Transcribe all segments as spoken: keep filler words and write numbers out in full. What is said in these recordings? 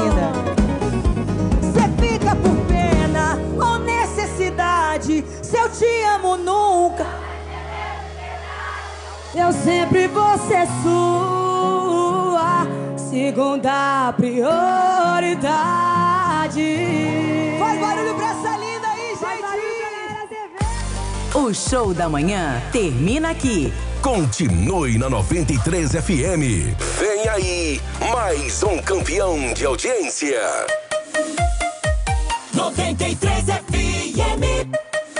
linda. Cê fica por pena ou necessidade, se eu te amo nunca. Eu sempre vou ser sua segunda prioridade. Faz barulho pra essa linda aí, gente! O Show da Manhã termina aqui. Continue na noventa e três F M. Vem aí, mais um campeão de audiência. noventa e três F M.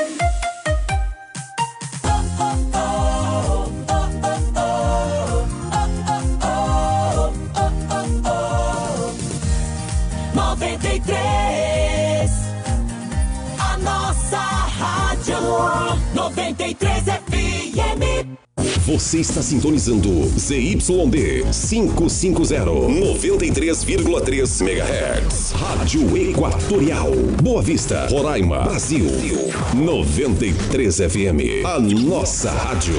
noventa e três, a nossa rádio. noventa e três F M. Você está sintonizando Z Y D quinhentos e cinquenta, noventa e três vírgula três megahertz. Rádio Equatorial. Boa Vista, Roraima, Brasil. noventa e três F M. A nossa rádio.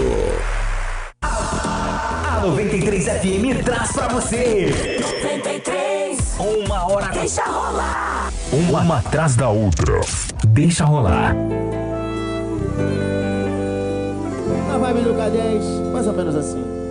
A noventa e três F M traz pra você noventa e três. uma hora. Deixa rolar. Uma, uma atrás da outra. Deixa rolar. Na vibe do K dez, mais ou menos assim.